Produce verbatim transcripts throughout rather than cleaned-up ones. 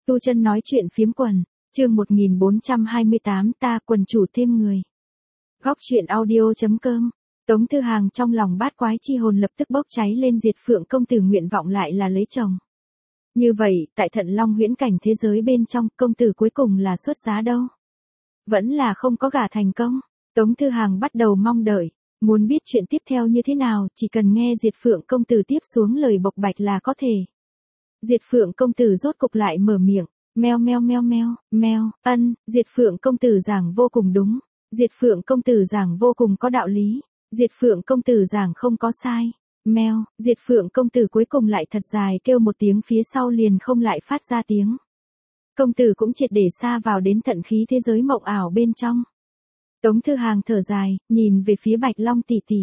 Tu Chân nói chuyện phiếm quần, chương một nghìn bốn trăm hai mươi tám ta quần chủ thêm người. Góc truyện audio chấm com. Tống Thư Hàng trong lòng bát quái chi hồn lập tức bốc cháy lên, Diệt Phượng công tử nguyện vọng lại là lấy chồng. Như vậy, tại Thận Long huyễn cảnh thế giới bên trong, công tử cuối cùng là xuất giá đâu? Vẫn là không có gả thành công. Tống Thư Hàng bắt đầu mong đợi, muốn biết chuyện tiếp theo như thế nào, chỉ cần nghe Diệt Phượng công tử tiếp xuống lời bộc bạch là có thể. Diệt Phượng công tử rốt cục lại mở miệng, meo meo meo meo, meo, ân, Diệt Phượng công tử giảng vô cùng đúng, Diệt Phượng công tử giảng vô cùng có đạo lý, Diệt Phượng công tử giảng không có sai, meo, Diệt Phượng công tử cuối cùng lại thật dài kêu một tiếng, phía sau liền không lại phát ra tiếng. Công tử cũng triệt để xa vào đến tận khí thế giới mộng ảo bên trong. Tống Thư Hàng thở dài, nhìn về phía Bạch Long tỷ tỷ.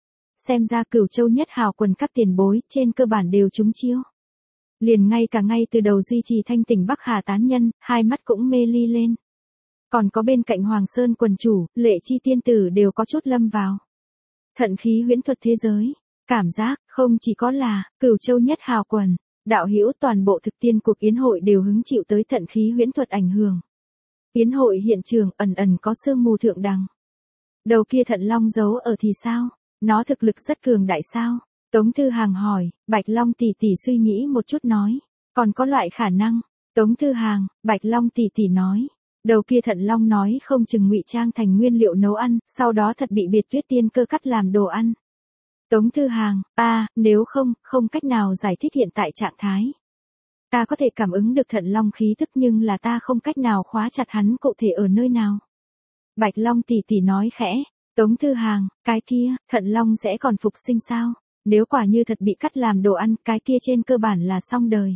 Xem ra Cửu Châu nhất hào quần các tiền bối trên cơ bản đều trúng chiêu. Liền ngay cả ngay từ đầu duy trì thanh tỉnh Bắc Hà tán nhân, hai mắt cũng mê ly lên. Còn có bên cạnh Hoàng Sơn quần chủ, Lệ Chi tiên tử đều có chút lâm vào. Thận khí huyễn thuật thế giới, cảm giác không chỉ có là Cửu Châu nhất hào quần, đạo hữu toàn bộ thực tiên cuộc yến hội đều hứng chịu tới thận khí huyễn thuật ảnh hưởng. Yến hội hiện trường ẩn ẩn có sương mù thượng đằng. Đầu kia Thận Long giấu ở thì sao? Nó thực lực rất cường đại sao? Tống Thư Hàng hỏi. Bạch Long tỷ tỷ suy nghĩ một chút nói, còn có loại khả năng. Tống Thư Hàng, Bạch Long tỷ tỷ nói, đầu kia Thận Long nói không chừng ngụy trang thành nguyên liệu nấu ăn, sau đó thật bị Biệt Tuyết tiên cơ cắt làm đồ ăn. Tống Thư Hàng, a, à, nếu không, không cách nào giải thích hiện tại trạng thái. Ta có thể cảm ứng được Thận Long khí thức, nhưng là ta không cách nào khóa chặt hắn cụ thể ở nơi nào. Bạch Long tỷ tỷ nói khẽ. Tống Thư Hàng, cái kia, Thận Long sẽ còn phục sinh sao? Nếu quả như thật bị cắt làm đồ ăn, cái kia trên cơ bản là xong đời.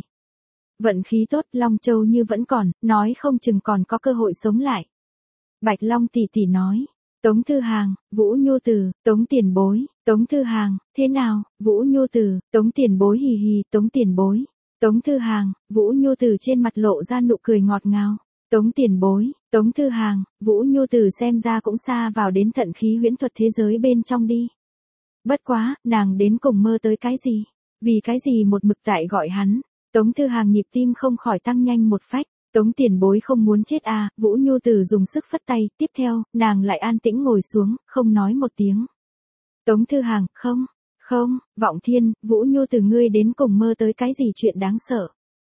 Vận khí tốt, Long Châu như vẫn còn, nói không chừng còn có cơ hội sống lại. Bạch Long tỷ tỷ nói. Tống Thư Hàng, Vũ Nhu Từ, Tống tiền bối, Tống Thư Hàng, thế nào? Vũ Nhu Từ, Tống tiền bối hì hì, Tống tiền bối. Tống Thư Hàng, Vũ Nhu Từ trên mặt lộ ra nụ cười ngọt ngào. Tống tiền bối, Tống Thư Hàng, Vũ Nhu Từ xem ra cũng xa vào đến thận khí huyễn thuật thế giới bên trong đi. Bất quá, nàng đến cùng mơ tới cái gì? Vì cái gì một mực tại gọi hắn? Tống Thư Hàng nhịp tim không khỏi tăng nhanh một phách. Tống tiền bối không muốn chết à? Vũ Nhu Từ dùng sức phất tay, tiếp theo, nàng lại an tĩnh ngồi xuống, không nói một tiếng. Tống Thư Hàng, không, không, Vọng Thiên, Vũ Nhu Từ ngươi đến cùng mơ tới cái gì chuyện đáng sợ?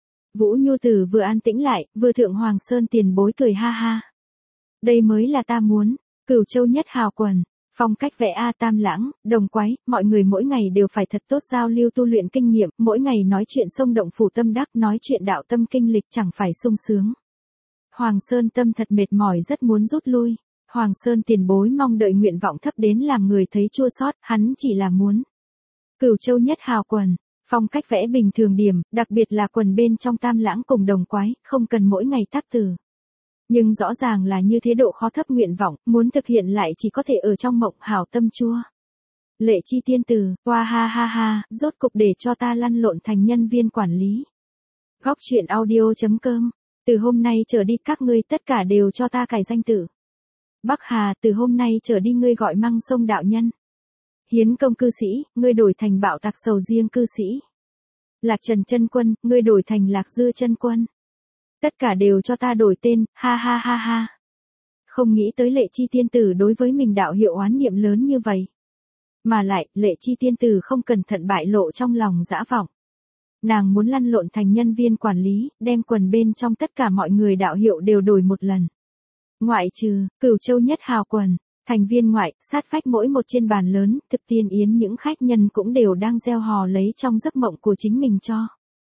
Vũ Nhu Từ vừa an tĩnh lại, vừa thượng Hoàng Sơn tiền bối cười ha ha. Đây mới là ta muốn, Cửu Châu nhất hào quần, phong cách vẽ A Tam Lãng, Đồng Quái, mọi người mỗi ngày đều phải thật tốt giao lưu tu luyện kinh nghiệm, mỗi ngày nói chuyện sông động phủ tâm đắc, nói chuyện đạo tâm kinh lịch chẳng phải sung sướng. Hoàng Sơn tâm thật mệt mỏi rất muốn rút lui, Hoàng Sơn tiền bối mong đợi nguyện vọng thấp đến làm người thấy chua xót, hắn chỉ là muốn. Cửu Châu nhất hào quần. Phong cách vẽ bình thường điểm, đặc biệt là quần bên trong Tam Lãng cùng Đồng Quái, không cần mỗi ngày tác từ. Nhưng rõ ràng là như thế độ khó thấp nguyện vọng, muốn thực hiện lại chỉ có thể ở trong mộng hảo tâm chua. Lệ Chi tiên tử, hoa ha ha ha, rốt cục để cho ta lăn lộn thành nhân viên quản lý. Góc truyện audio chấm com, từ hôm nay trở đi các ngươi tất cả đều cho ta cải danh tử. Bắc Hà, từ hôm nay trở đi ngươi gọi Măng Sông đạo nhân. Hiến công cư sĩ, ngươi đổi thành Bạo Tạc Sầu Riêng cư sĩ. Lạc Trần chân quân, ngươi đổi thành Lạc Dưa chân quân. Tất cả đều cho ta đổi tên, ha ha ha ha. Không nghĩ tới Lệ Chi tiên tử đối với mình đạo hiệu oán niệm lớn như vậy. Mà lại, Lệ Chi tiên tử không cẩn thận bại lộ trong lòng dã vọng. Nàng muốn lăn lộn thành nhân viên quản lý, đem quần bên trong tất cả mọi người đạo hiệu đều đổi một lần. Ngoại trừ, Cửu Châu nhất hào quần. Thành viên ngoại, sát vách mỗi một trên bàn lớn, thực tiên yến những khách nhân cũng đều đang gieo hò lấy trong giấc mộng của chính mình cho.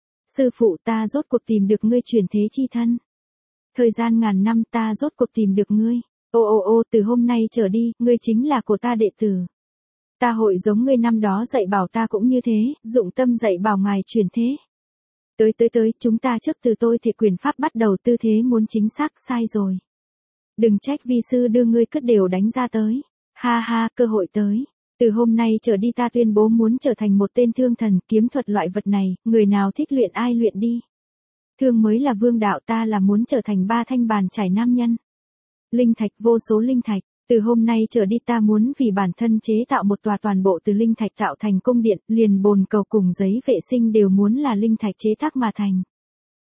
Sư phụ ta rốt cuộc tìm được ngươi chuyển thế chi thân. Thời gian ngàn năm ta rốt cuộc tìm được ngươi. Ô ô ô, từ hôm nay trở đi, ngươi chính là của ta đệ tử. Ta hội giống ngươi năm đó dạy bảo ta cũng như thế, dụng tâm dạy bảo ngài chuyển thế. Tới tới tới, chúng ta trước từ tôi thể quyền pháp bắt đầu, tư thế muốn chính xác sai rồi. Đừng trách vi sư đưa ngươi cất đều đánh ra tới. Ha ha, cơ hội tới. Từ hôm nay trở đi ta tuyên bố muốn trở thành một tên thương thần, kiếm thuật loại vật này, người nào thích luyện ai luyện đi. Thương mới là vương đạo, ta là muốn trở thành ba thanh bàn chải nam nhân. Linh thạch, vô số linh thạch. Từ hôm nay trở đi ta muốn vì bản thân chế tạo một tòa toàn bộ từ linh thạch tạo thành cung điện, liền bồn cầu cùng giấy vệ sinh đều muốn là linh thạch chế tác mà thành.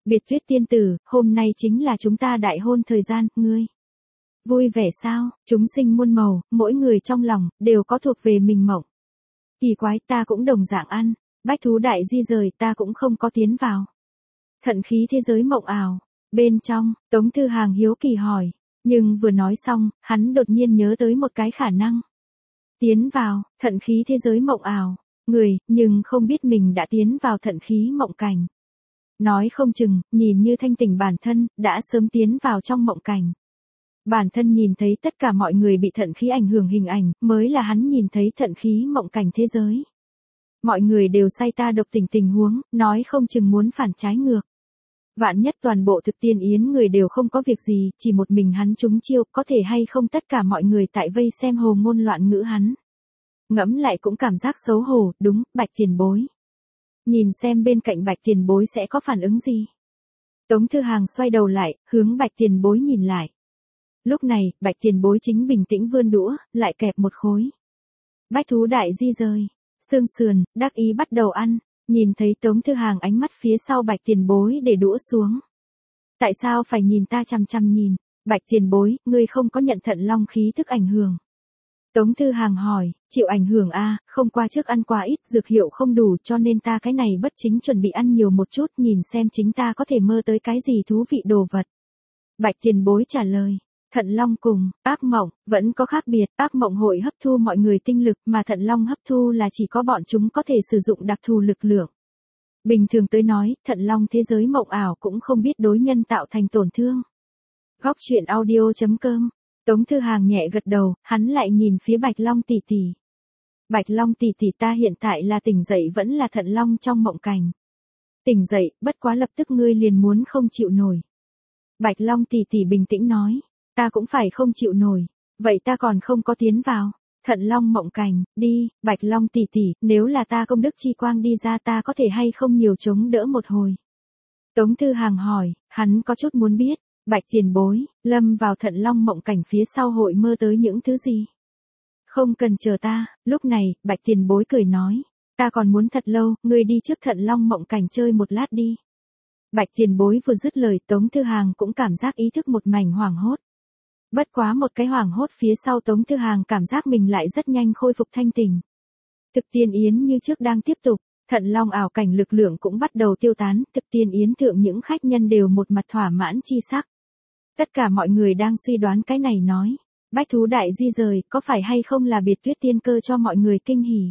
Biệt Tuyết tiên tử, hôm nay chính là chúng ta đại hôn thời gian, ngươi. Vui vẻ sao, chúng sinh muôn màu, mỗi người trong lòng, đều có thuộc về mình mộng. Kỳ quái, ta cũng đồng dạng ăn, bách thú đại di rời ta cũng không có tiến vào. Thận khí thế giới mộng ảo, bên trong, Tống Thư Hàng hiếu kỳ hỏi, nhưng vừa nói xong, hắn đột nhiên nhớ tới một cái khả năng. Tiến vào, thận khí thế giới mộng ảo, người, nhưng không biết mình đã tiến vào thận khí mộng cảnh. Nói không chừng, nhìn như thanh tỉnh bản thân, đã sớm tiến vào trong mộng cảnh. Bản thân nhìn thấy tất cả mọi người bị thận khí ảnh hưởng hình ảnh, mới là hắn nhìn thấy thận khí mộng cảnh thế giới. Mọi người đều say ta độc tình tình huống, nói không chừng muốn phản trái ngược. Vạn nhất toàn bộ thực tiên yến người đều không có việc gì, chỉ một mình hắn trúng chiêu, có thể hay không tất cả mọi người tại vây xem hồ ngôn loạn ngữ hắn. Ngẫm lại cũng cảm giác xấu hổ, đúng, Bạch Tiền Bối. Nhìn xem bên cạnh Bạch Tiền Bối sẽ có phản ứng gì. Tống Thư Hàng xoay đầu lại, hướng Bạch Tiền Bối nhìn lại. Lúc này, Bạch Tiền Bối chính bình tĩnh vươn đũa, lại kẹp một khối. Bách thú đại di rời, xương sườn, đắc ý bắt đầu ăn, nhìn thấy Tống Thư Hàng ánh mắt phía sau Bạch Tiền Bối để đũa xuống. Tại sao phải nhìn ta chằm chằm nhìn, Bạch Tiền Bối, ngươi không có nhận thận long khí thức ảnh hưởng. Tống Thư Hàng hỏi, chịu ảnh hưởng a, không qua trước ăn quá ít, dược hiệu không đủ cho nên ta cái này bất chính chuẩn bị ăn nhiều một chút nhìn xem chính ta có thể mơ tới cái gì thú vị đồ vật. Bạch Tiền Bối trả lời, thận long cùng ác mộng vẫn có khác biệt, ác mộng hội hấp thu mọi người tinh lực mà thận long hấp thu là chỉ có bọn chúng có thể sử dụng đặc thù lực lượng. Bình thường tới nói, thận long thế giới mộng ảo cũng không biết đối nhân tạo thành tổn thương. Góc truyện audio chấm com. Tống Thư Hàng nhẹ gật đầu, hắn lại nhìn phía Bạch Long tỷ tỷ. Bạch Long tỷ tỷ ta hiện tại là tỉnh dậy vẫn là thận long trong mộng cảnh. Tỉnh dậy, bất quá lập tức ngươi liền muốn không chịu nổi. Bạch Long tỷ tỷ bình tĩnh nói, ta cũng phải không chịu nổi, vậy ta còn không có tiến vào. Thận long mộng cảnh, đi, Bạch Long tỷ tỷ, nếu là ta công đức chi quang đi ra ta có thể hay không nhiều chống đỡ một hồi. Tống Thư Hàng hỏi, hắn có chút muốn biết. Bạch Tiền Bối, lâm vào thận long mộng cảnh phía sau hội mơ tới những thứ gì? Không cần chờ ta, lúc này, Bạch Tiền Bối cười nói, ta còn muốn thật lâu, ngươi đi trước thận long mộng cảnh chơi một lát đi. Bạch Tiền Bối vừa dứt lời Tống Thư Hàng cũng cảm giác ý thức một mảnh hoảng hốt. Bất quá một cái hoảng hốt phía sau Tống Thư Hàng cảm giác mình lại rất nhanh khôi phục thanh tỉnh. Thực tiên yến như trước đang tiếp tục. Thận long ảo cảnh lực lượng cũng bắt đầu tiêu tán, thực tiên yến thượng những khách nhân đều một mặt thỏa mãn chi sắc. Tất cả mọi người đang suy đoán cái này nói, bách thú đại di rời có phải hay không là Biệt Tuyết tiên cơ cho mọi người kinh hỉ.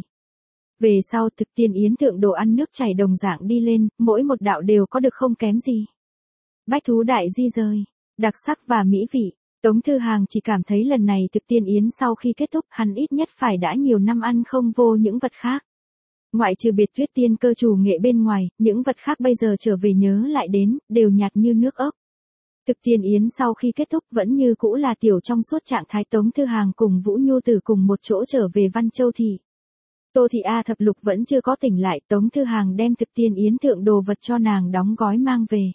Về sau thực tiên yến thượng đồ ăn nước chảy đồng dạng đi lên, mỗi một đạo đều có được không kém gì. Bách thú đại di rời, đặc sắc và mỹ vị, Tống Thư Hàng chỉ cảm thấy lần này thực tiên yến sau khi kết thúc hắn ít nhất phải đã nhiều năm ăn không vô những vật khác. Ngoại trừ Biệt Tuyết tiên cơ chủ nghệ bên ngoài, những vật khác bây giờ trở về nhớ lại đến, đều nhạt như nước ốc. Thực tiên yến sau khi kết thúc vẫn như cũ là tiểu trong suốt trạng thái Tống Thư Hàng cùng Vũ Nhu Tử cùng một chỗ trở về Văn Châu Thị. Tô Thị A thập lục vẫn chưa có tỉnh lại, Tống Thư Hàng đem thực tiên yến thượng đồ vật cho nàng đóng gói mang về.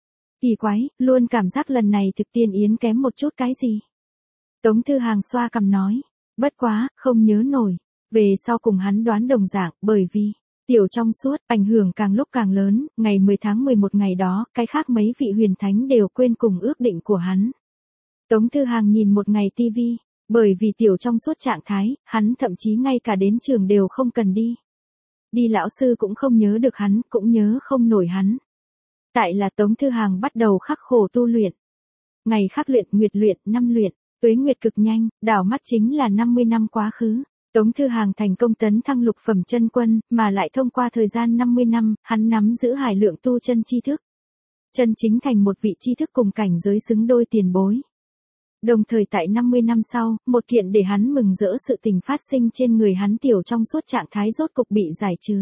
Kỳ quái, luôn cảm giác lần này thực tiên yến kém một chút cái gì. Tống Thư Hàng xoa cằm nói, bất quá, không nhớ nổi. Về sau cùng hắn đoán đồng dạng, bởi vì, tiểu trong suốt, ảnh hưởng càng lúc càng lớn, ngày mười tháng mười một ngày đó, cái khác mấy vị huyền thánh đều quên cùng ước định của hắn. Tống Thư Hàng nhìn một ngày tivi, bởi vì tiểu trong suốt trạng thái, hắn thậm chí ngay cả đến trường đều không cần đi. Đi lão sư cũng không nhớ được hắn, cũng nhớ không nổi hắn. Tại là Tống Thư Hàng bắt đầu khắc khổ tu luyện. Ngày khắc luyện, nguyệt luyện, năm luyện, tuế nguyệt cực nhanh, đảo mắt chính là năm mươi năm quá khứ. Tống Thư Hàng thành công tấn thăng lục phẩm chân quân, mà lại thông qua thời gian năm mươi năm, hắn nắm giữ hải lượng tu chân tri thức. Chân chính thành một vị tri thức cùng cảnh giới xứng đôi tiền bối. Đồng thời tại năm mươi năm sau, một kiện để hắn mừng rỡ sự tình phát sinh trên người hắn tiểu trong suốt trạng thái rốt cục bị giải trừ.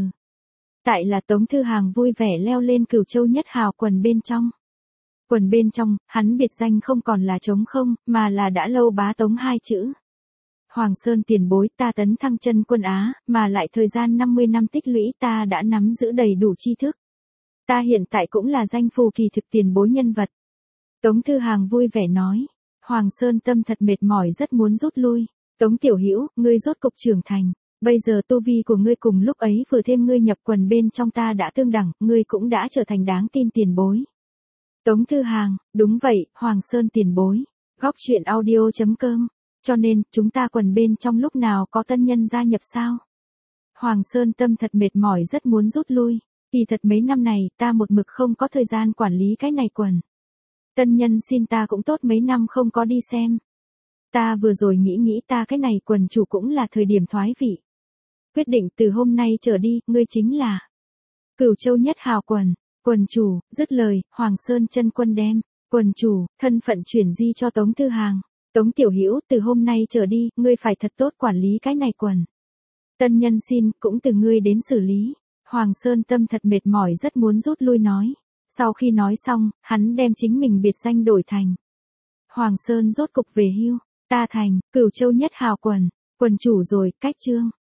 Tại là Tống Thư Hàng vui vẻ leo lên Cửu Châu Nhất Hào quần bên trong. Quần bên trong, hắn biệt danh không còn là trống không, mà là đã lâu bá Tống hai chữ. Hoàng Sơn tiền bối ta tấn thăng chân quân Á, mà lại thời gian năm mươi năm tích lũy ta đã nắm giữ đầy đủ tri thức. Ta hiện tại cũng là danh phù kỳ thực tiền bối nhân vật. Tống Thư Hàng vui vẻ nói. Hoàng Sơn tâm thật mệt mỏi rất muốn rút lui. Tống Tiểu Hữu, ngươi rốt cục trưởng thành. Bây giờ tu vi của ngươi cùng lúc ấy vừa thêm ngươi nhập quần bên trong ta đã tương đẳng, ngươi cũng đã trở thành đáng tin tiền bối. Tống Thư Hàng, đúng vậy, Hoàng Sơn tiền bối. Góc chuyện audio chấm com. Cho nên, chúng ta quần bên trong lúc nào có tân nhân gia nhập sao? Hoàng Sơn tâm thật mệt mỏi rất muốn rút lui. Kỳ thật mấy năm này ta một mực không có thời gian quản lý cái này quần. Tân nhân xin ta cũng tốt mấy năm không có đi xem. Ta vừa rồi nghĩ nghĩ ta cái này quần chủ cũng là thời điểm thoái vị. Quyết định từ hôm nay trở đi, ngươi chính là Cửu Châu Nhất Hào quần, quần chủ, dứt lời, Hoàng Sơn chân quân đem, quần chủ, thân phận chuyển di cho Tống Thư Hàng. Tống Tiểu Hữu từ hôm nay trở đi, ngươi phải thật tốt quản lý cái này quần. Tân nhân xin, cũng từ ngươi đến xử lý. Hoàng Sơn tâm thật mệt mỏi rất muốn rút lui nói. Sau khi nói xong, hắn đem chính mình biệt danh đổi thành Hoàng Sơn rốt cục về hưu, ta thành, Cửu Châu Nhất Hào quần, quần chủ rồi, cách chương.